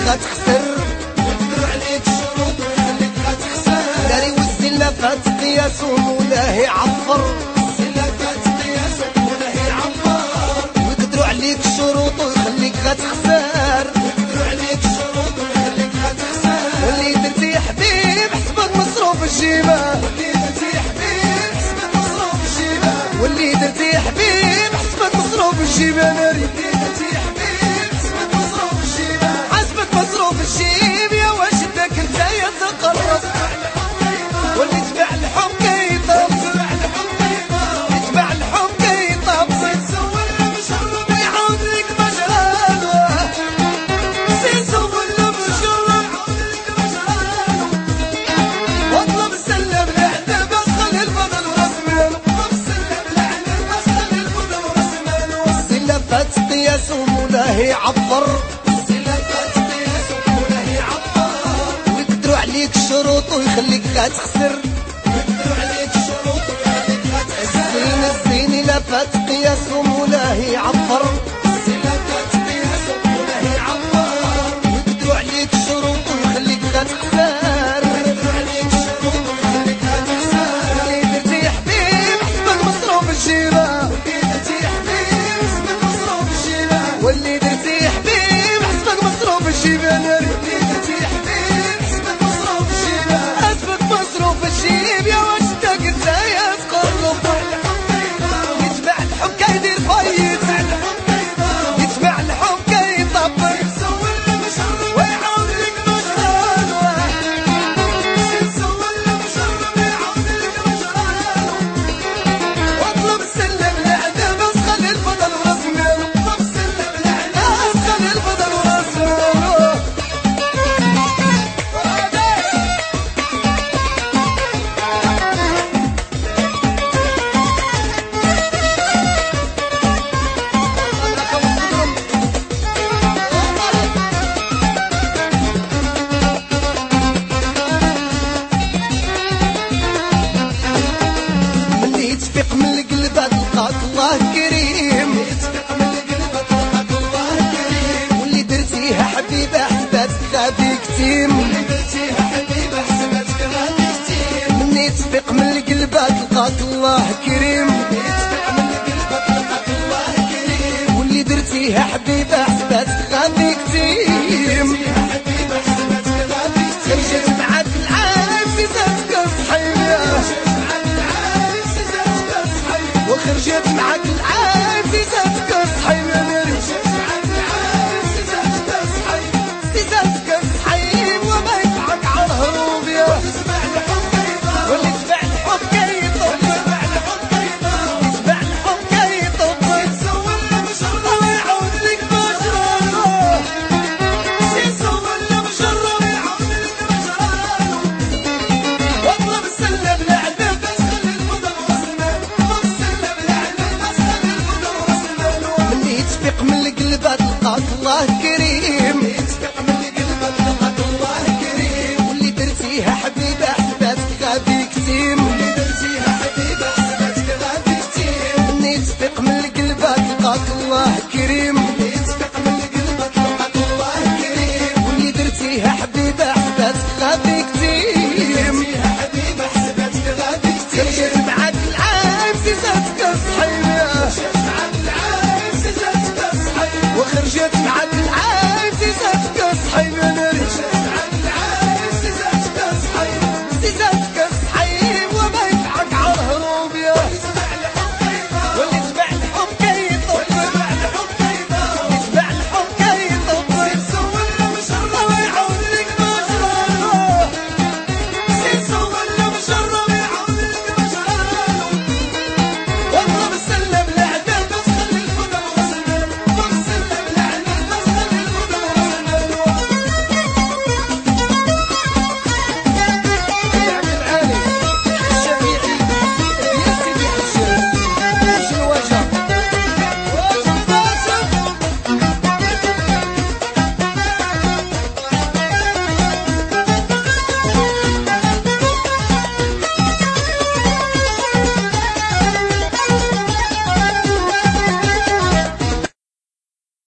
غتخسر، ويقدروا عليك الشروط ويخليك غتخسر. داري والزلة فات قياس ومولاه يعفر، الزلة فات قياس ومولاه يعفر. ويقدروا عليك الشروط ويخليك غتخسر، ويقدروا عليك الشروط ويخليك غتخسر. واللي درتي يا حبيب حسبك مصروف الجيبة، واللي درتي يا حبيب حسبك مصروف الجيبة. واللي درتي يا حبيب حسبك مصروف الجيبة ناري، واللي درتي يا حبيب حسبك مصروف الجيبة. حسبك مصروف الجيب يا واش بدك انت يا تقرب، واللي تبع الحب كيطب، يتبع الحب كيطب، سول مشرب يعود لك مجراله، سول مشرب يعود لك مجراله. واطلب السلم لعده بس خلي الفضل وراس ماله، وبسلم لعنة بس خلي الفضل وراس ماله. الزلة فات قياس ومولاه يعفر، الزلة فات قياس ومولاه يعفر. ويقدروا عليك الشروط ويخليك غتخسر، ويقدروا عليك الشروط ويخليك غتخسر. الزين لا فات قياس ومولاه يعفر، الزلة فات قياس ومولاه يعفر. ويقدروا عليك الشروط ويخليك غتخسر، ويقدروا عليك الشروط ويخليك غتخسر. اللي درتي يا حبيب حسبك مصروف الجيبة، واللي درتي يا حبيب حسبك مصروف الجيبة. واللي درتي يا حبيب حسبك مصروف الجيبة ناري، واللي درتي يا حبيب حسبك مصروف الجيبة. حسبك مصروف الجيب يا واش بدك انت يا تقرب، يتبع الحب كيدير فايت، يتبع الحب كيطبل، سول مشرب ويعود لك مجراله، سول مشرب يعود لك مجراله. واطلب السلم لعده بس خلي الفضل وراس ماله، وبسلم لعنة بس خلي الفضل وراس ماله. ملي تفيق من القلب تلقاك الله كريم، يتفق من القلب تلقاك الله كريم. واللي درتيها حبيبة حسباتك غادي كتيم، اللي درتيها حبيبة حسبتك غادي كتير. مني تفيق من القلب تلقاك الله كريم، يتفق من القلب تلقاك الله كريم. واللي درتيها حبيبة حسباتك غادي كتيم، درتيها حبيبة حسبتك غادي كتير. خرجت معاك العالم في ذاتك صحية، معاك العالم سيزاتك صحيح. وخرجت معاك العالم في ذاتك صحية ناري، معاك العالم سيزاتك صحيح. في ذاتك صحية وما يدفعك على الهروب يا، تسمع الحب يضرب. واللي تبع الحب كيطب، تسمع الحب يضرب. يتبع الحب كيطب، سول مشرب ويعود لك مجراله، سول مشرب يعود لك مجراله. واطلب السلم لعده بس خلي الفضل وراس ماله. وبسلم لعنة بس خلي الفضل وراس ماله. اللي يتفيق من القلب تلقاك الله كريم، يتفق من القلب تلقاك الله كريم. واللي درتيها حبيبة حسباتك غادي كتيم، اللي درتيها حبيبة حسبتك غادي كتير. اللي يتفيق من القلب تلقاك الله كريم، يتفق من القلب تلقاك الله كريم. واللي درتيها حبيبة حسباتك غادي كتيم، درتيها حبيبة حسبتك غادي كتير. خرجت معاك العالم في ذاتك صحية، معاك العالم سيزاتك صحيح. وخرجت